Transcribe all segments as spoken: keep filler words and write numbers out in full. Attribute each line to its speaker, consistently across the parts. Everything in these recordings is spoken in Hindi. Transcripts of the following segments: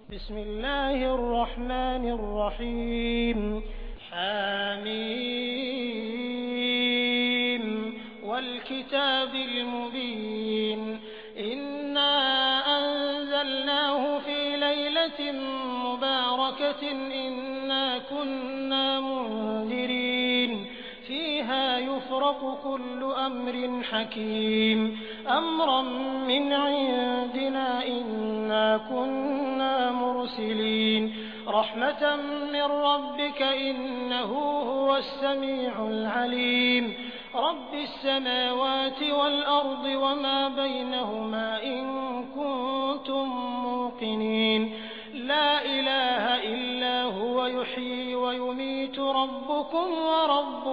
Speaker 1: बिस्मिल्लाहिर्रहमानिर्रहीम हामीम वल किताबिल मुबीन इन्ना अंज़लनाहु फी लैलतिन मुबारकतिन इन्ना कुन्ना मुंज़िरीन फीहा युफ़रक़ु कुल्लु अम्रिन हकीम अम्रन मिन इंदिना इन्ना कुन्ना मुरसिलीन रहमतन मिन रब्बिक इन्नहु हुवस समीउल अलीम रब्बिस समावाति वल अर्दि वमा बैनहुमा इन कुंतुम मूक़िनीन ला इलाहा इल्ला हुवा युह्यी व युमीतु रब्बुकुम व रब्बु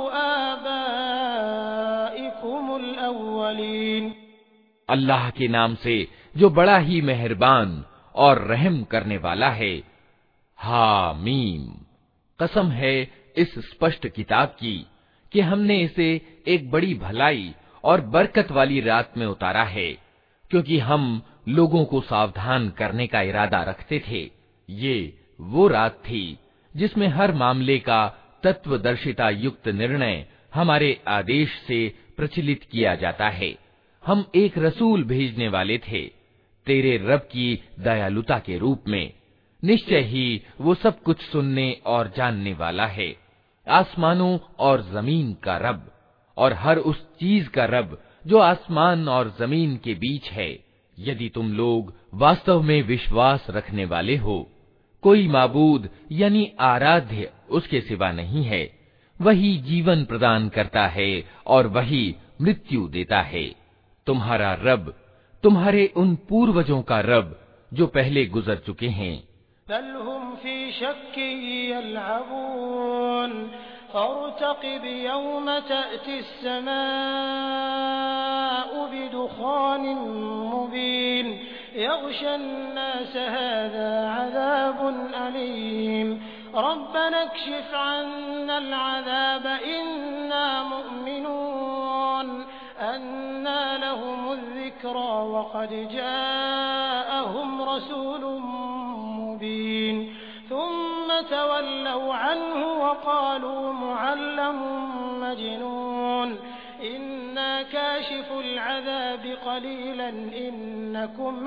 Speaker 1: आबाइकुमुल अव्वलीन।
Speaker 2: अल्लाह के नाम से जो बड़ा ही मेहरबान और रहम करने वाला है। हामीम, कसम है इस स्पष्ट किताब की कि हमने इसे एक बड़ी भलाई और बरकत वाली रात में उतारा है, क्योंकि हम लोगों को सावधान करने का इरादा रखते थे। ये वो रात थी जिसमें हर मामले का तत्वदर्शिता युक्त निर्णय हमारे आदेश से प्रचलित किया जाता है। हम एक रसूल भेजने वाले थे तेरे रब की दयालुता के रूप में। निश्चय ही वो सब कुछ सुनने और जानने वाला है। आसमानों और जमीन का रब और हर उस चीज का रब जो आसमान और जमीन के बीच है। यदि तुम लोग वास्तव में विश्वास रखने वाले हो, कोई माबूद यानी आराध्य उसके सिवा नहीं है। वही जीवन प्रदान करता है और वही मृत्यु देता है। तुम्हारा रब तुम्हारे उन पूर्वजों का रब जो पहले गुजर चुके हैं।
Speaker 1: बल हुम फी शक्किन यल्अबून फर्तक़िब यौम तअतिस समाउ बिदुखानिन मुबीन यग़शन नास हाज़ा अज़ाबुन अलीम रब्बना इक्शिफ अन्नल अज़ाब इन्ना मुअमिनून अन्ना लहुमुज़ ज़िक्रा वक़द जाअहुम रसूलुम मुबीन थुम्म तवल्लव अन्हु वक़ालू मुअल्लमुन मजनून इन्ना काशिफुल अज़ाबि क़लीलन इन्नकुम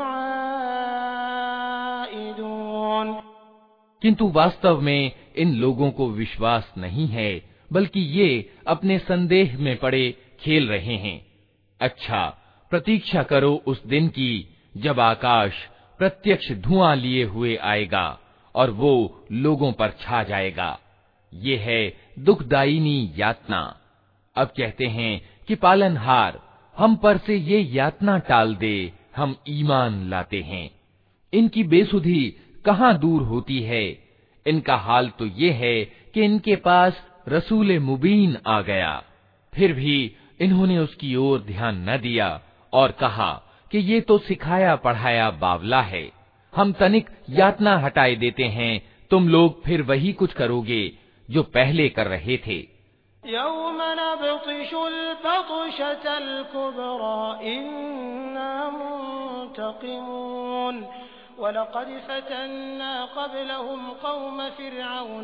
Speaker 1: आइदून।
Speaker 2: किंतु वास्तव में इन लोगों को विश्वास नहीं है, बल्कि ये अपने संदेह में पड़े खेल रहे हैं। अच्छा, प्रतीक्षा करो उस दिन की जब आकाश प्रत्यक्ष धुआं लिए हुए आएगा और वो लोगों पर छा जाएगा। ये है दुखदायिनी यातना। अब कहते हैं कि पालनहार हम पर से ये यातना टाल दे, हम ईमान लाते हैं। इनकी बेसुधी कहाँ दूर होती है। इनका हाल तो ये है कि इनके पास रसूल मुबीन आ गया, फिर भी इन्होंने उसकी ओर ध्यान न दिया और कहा कि ये तो सिखाया पढ़ाया बावला है। हम तनिक यातना हटाए देते हैं, तुम लोग फिर वही कुछ करोगे जो पहले कर रहे थे।
Speaker 1: यौम नब्तिशुल बत्शतल कुब्रा इन्ना मुंतक़िमून वलक़द फ़तन्ना क़ब्लहुम क़ौम फ़िरऔन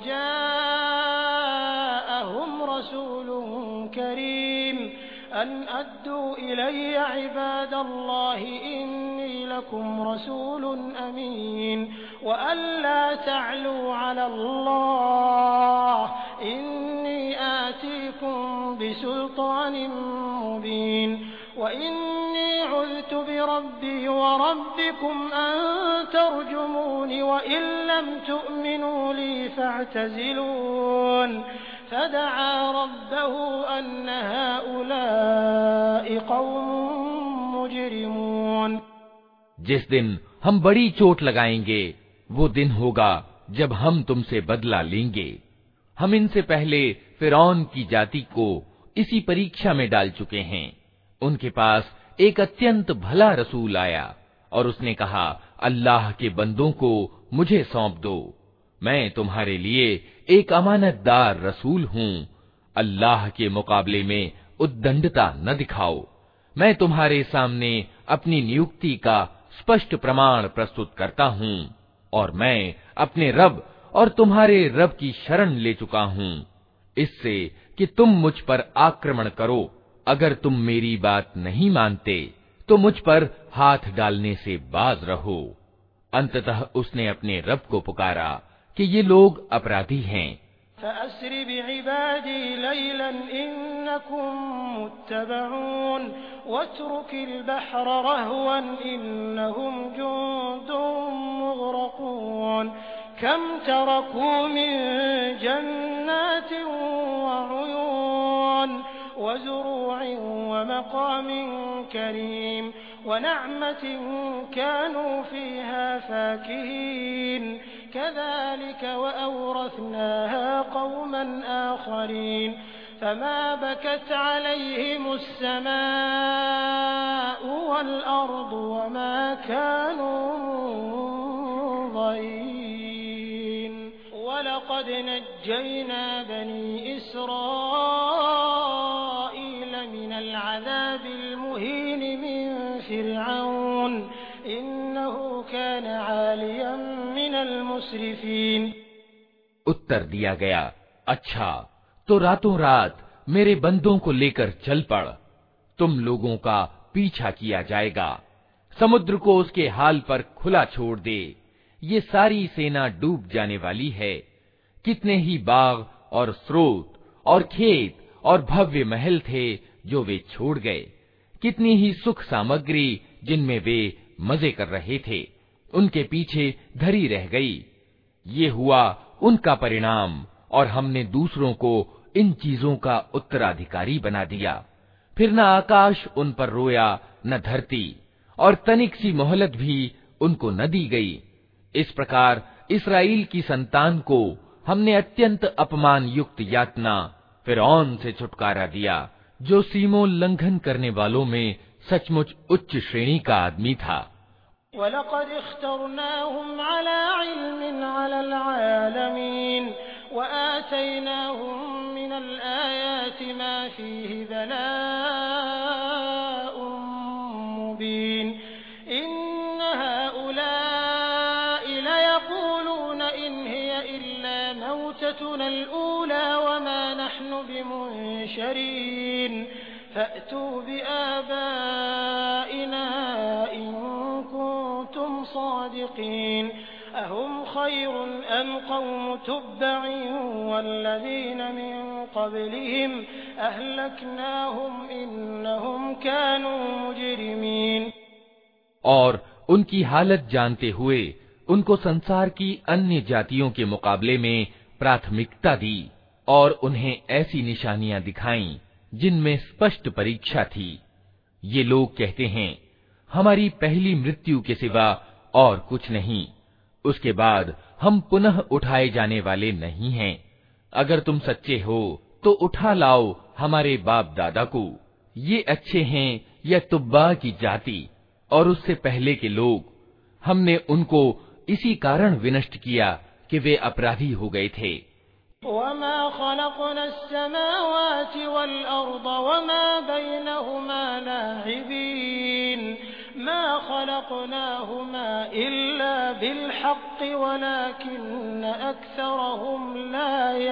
Speaker 1: वजाअहुम रसूलुन करीम अन अद्दू इलय्या इबादल्लाहि इन्नी लकुम रसूलुन अमीन व अल्ला तअलू अलल्लाह इन्नी आतीकुम बिसुल्तानिन मुबीन व इन्नी उज़्तु बिरब्बी व रब्बिकुम अन तर्जुमूनि व इन लम तु'मिनू ली फ़अतज़िलून फदआ रब्बहु अन्न हाउलाइ क़ौमुन मुजरिमून।
Speaker 2: जिस दिन हम बड़ी चोट लगाएंगे वो दिन होगा जब हम तुमसे बदला लेंगे। हम इनसे पहले फिरौन की जाति को इसी परीक्षा में डाल चुके हैं। उनके पास एक अत्यंत भला रसूल आया और उसने कहा, अल्लाह के बंदों को मुझे सौंप दो, मैं तुम्हारे लिए एक अमानतदार रसूल हूँ। अल्लाह के मुकाबले में उद्दंडता न दिखाओ। मैं तुम्हारे सामने अपनी नियुक्ति का स्पष्ट प्रमाण प्रस्तुत करता हूँ और मैं अपने रब और तुम्हारे रब की शरण ले चुका हूँ इससे कि तुम मुझ पर आक्रमण करो। अगर तुम मेरी बात नहीं मानते तो मुझ पर हाथ डालने से बाज रहो। अंततः उसने अपने रब को पुकारा कि ये लोग अपराधी हैं।
Speaker 1: फ़अस्रि बिइबादी लैलन इन्नकुम मुत्तबऊन वत्रुकिल बहर रहवन इन्नहुम जुंदुम मुग़रक़ून कम तरकू मिन जन्नातिन वउयून वज़ुरूइन वमक़ामिन करीम वनअमतिन कानू फ़ीहा फ़ाकिहीन कज़ालिक वअवरथनाहा क़ौमन आख़रीन फ़मा बकत अलैहिमुस समाउ वल अर्दु वमा कानू मुन्ज़रीन वलक़द नज्जयना बनी इस्राईल मिनल अज़ाबिल मुहीन मिन फ़िरऔन इन्नहु कान आलियन मिनल मुस्रिफ़ीन।
Speaker 2: उत्तर दिया गया, अच्छा तो रातों रात मेरे बंदों को लेकर चल पड़। तुम लोगों का पीछा किया जाएगा। समुद्र को उसके हाल पर खुला छोड़ दे। ये सारी सेना डूब जाने वाली है। कितने ही बाग और स्रोत और खेत और भव्य महल थे जो वे छोड़ गए। कितनी ही सुख सामग्री जिनमें वे मजे कर रहे थे उनके पीछे धरी रह गई। ये हुआ उनका परिणाम और हमने दूसरों को इन चीजों का उत्तराधिकारी बना दिया। फिर न आकाश उन पर रोया न धरती, और तनिक सी मोहलत भी उनको न दी गई। इस प्रकार इस्राएल की संतान को हमने अत्यंत अपमान युक्त यातना फिरौन से छुटकारा दिया, जो सीमोल्लंघन करने वालों में सचमुच उच्च श्रेणी का आदमी था।
Speaker 1: वलक़द इख्तरनाहुम अला इल्मिन अलल आलमीन वआतैनाहुम मिनल आयाति मा फीहि बलाउम मुबीन इन्न हाउलाइ लयक़ूलून इन हिय इल्ला मौततुनल ऊला वमा नहनु बिमुनशरीन फ़अतू बिआबाइना इन कुंतुम सादिक़ीन अहुम खैरुन अम क़ौमु तुब्बइन वल्लज़ीन मिन क़ब्लिहिम अहलकनाहुम इन्नहुम कानू मुजरिमीन।
Speaker 2: और उनकी हालत जानते हुए उनको संसार की अन्य जातियों के मुकाबले में प्राथमिकता दी और उन्हें ऐसी निशानियां दिखाईं जिनमें स्पष्ट परीक्षा थी। ये लोग कहते हैं, हमारी पहली मृत्यु के सिवा और कुछ नहीं, उसके बाद हम पुनः उठाए जाने वाले नहीं हैं। अगर तुम सच्चे हो तो उठा लाओ हमारे बाप दादा को। ये अच्छे हैं या तुब्बा की जाति और उससे पहले के लोग। हमने उनको इसी कारण विनष्ट किया कि वे अपराधी हो गए थे।
Speaker 1: वमा खलक़नस समावाति वल अर्द वमा बैनहुमा लाइबीन मा खलक़नाहुमा इल्ला बिल हक़्क़ि वलाकिन्न अक्सरहुम ला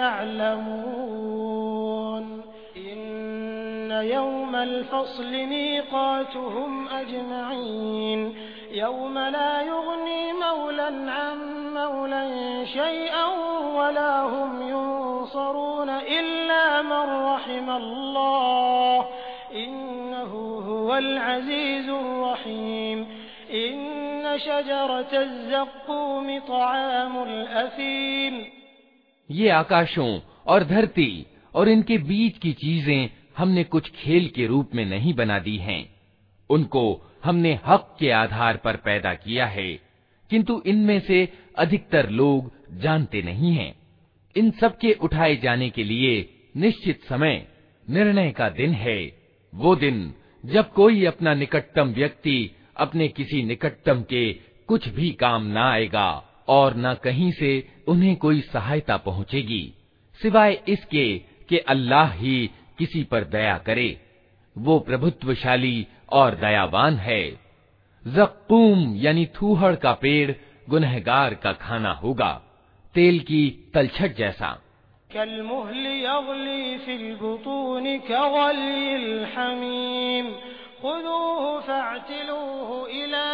Speaker 1: यअलमून इन्न यौमल फ़स्लि मीक़ातुहुम अजमईन यौम ला युग़नी मौलन अन मौलन शैअन वला हुम युनसरून इल्ला मन रहिमल्लाह इन्नहु हुवल अज़ीज़ुर रहीम इन्न शजरतज़ ज़क़्क़ूम तआमुल असीम।
Speaker 2: ये आकाशों और धरती और इनके बीच की चीजें हमने कुछ खेल के रूप में नहीं बना दी हैं। उनको हमने हक के आधार पर पैदा किया है, किंतु इनमें से अधिकतर लोग जानते नहीं हैं। इन सब के उठाए जाने के लिए निश्चित समय, निर्णय का दिन है। वो दिन जब कोई अपना निकटतम व्यक्ति अपने किसी निकटतम के कुछ भी काम न आएगा और न कहीं से उन्हें कोई सहायता पहुंचेगी, सिवाय इसके कि अल्लाह ही किसी पर दया करे। वो प्रभुत्वशाली और दयावान है। ज़क़्क़ूम यानी थूहड़ का पेड़ गुनहगार का खाना होगा, तेल की तलछट जैसा।
Speaker 1: कल्मुहलि यग़ली फिल बुतूनि कग़लिल हमीम खुदूहु फ़अतिलूहु इला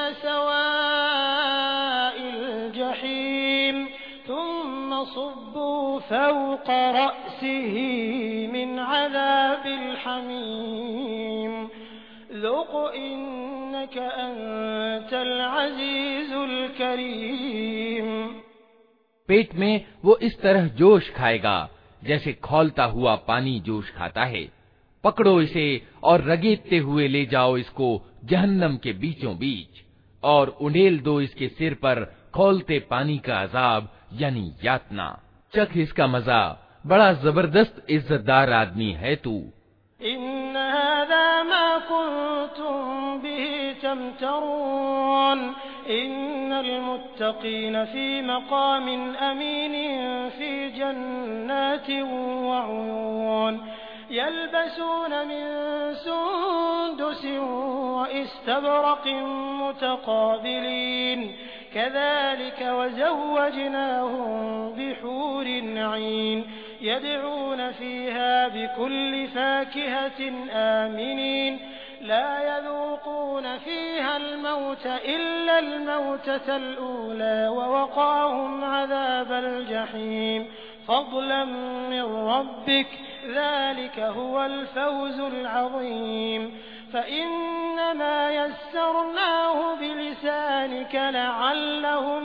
Speaker 1: सवाइल जहीम थुम्म सुब्बू फ़ौक़ रअसिही मिन अज़ाबिल हमीम ज़ुक़ इन्नक अंतल अज़ीज़ुल करीम।
Speaker 2: पेट में वो इस तरह जोश खाएगा जैसे खौलता हुआ पानी जोश खाता है। पकड़ो इसे और रगेदते हुए ले जाओ इसको जहन्नम के बीचों बीच, और उंडेल दो इसके सिर पर खौलते पानी का अजाब यानी यातना। चख इसका मजा, बड़ा जबरदस्त इज्जतदार आदमी है तू।
Speaker 1: इन्न हाज़ा मा कुन्तुम बिही तमतरून इन्नल मुत्तक़ीन फी मक़ामिन अमीन फी जन्नातिन व उयून यल्बसून मिन सुंदुसिन व इस्तबरक़िन मुतक़ाबिलीन कज़ालिक वज़व्वजनाहुम बिहूरिन ऐन यदऊन फ़ीहा बिकुल्लि फ़ाकिहतिन आमिनीन ला यज़ूक़ून फ़ीहा अल-मौत इल्ला अल-मौततल ऊला ववक़ाहुम अज़ाबल जहीम फ़ज़लन मिन रब्बिक ज़ालिक हुवल फ़ौज़ुल अज़ीम। फ़इन्नमा यस्सरनाहु बिलिसानिक लअल्लहुम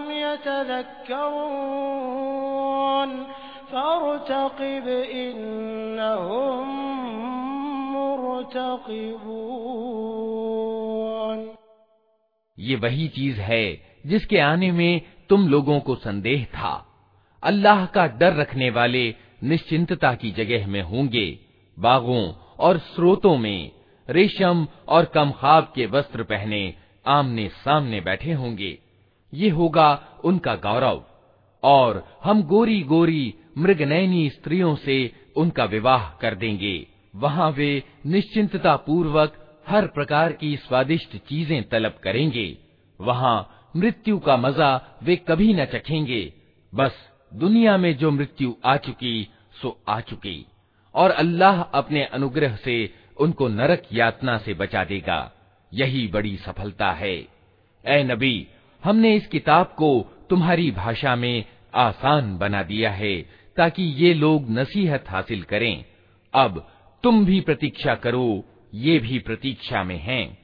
Speaker 1: यतज़क्करून फ़र्तक़िब इन्नहुम मुर्तक़िबून।
Speaker 2: ये वही चीज है जिसके आने में तुम लोगों को संदेह था। अल्लाह का डर रखने वाले निश्चिंतता की जगह में होंगे, बागों और स्रोतों में रेशम और कमखाब के वस्त्र पहने आमने सामने बैठे होंगे। ये होगा उनका गौरव, और हम गोरी गोरी मृगनयनी स्त्रियों से उनका विवाह कर देंगे। वहां वे निश्चिंतता पूर्वक हर प्रकार की स्वादिष्ट चीजें तलब करेंगे। वहां मृत्यु का मजा वे कभी न चखेंगे। बस दुनिया में जो मृत्यु आ चुकी सो आ चुकी, और अल्लाह अपने अनुग्रह से उनको नरक यातना से बचा देगा। यही बड़ी सफलता है। ऐ नबी, हमने इस किताब को तुम्हारी भाषा में आसान बना दिया है ताकि ये लोग नसीहत हासिल करें। अब तुम भी प्रतीक्षा करो, ये भी प्रतीक्षा में हैं।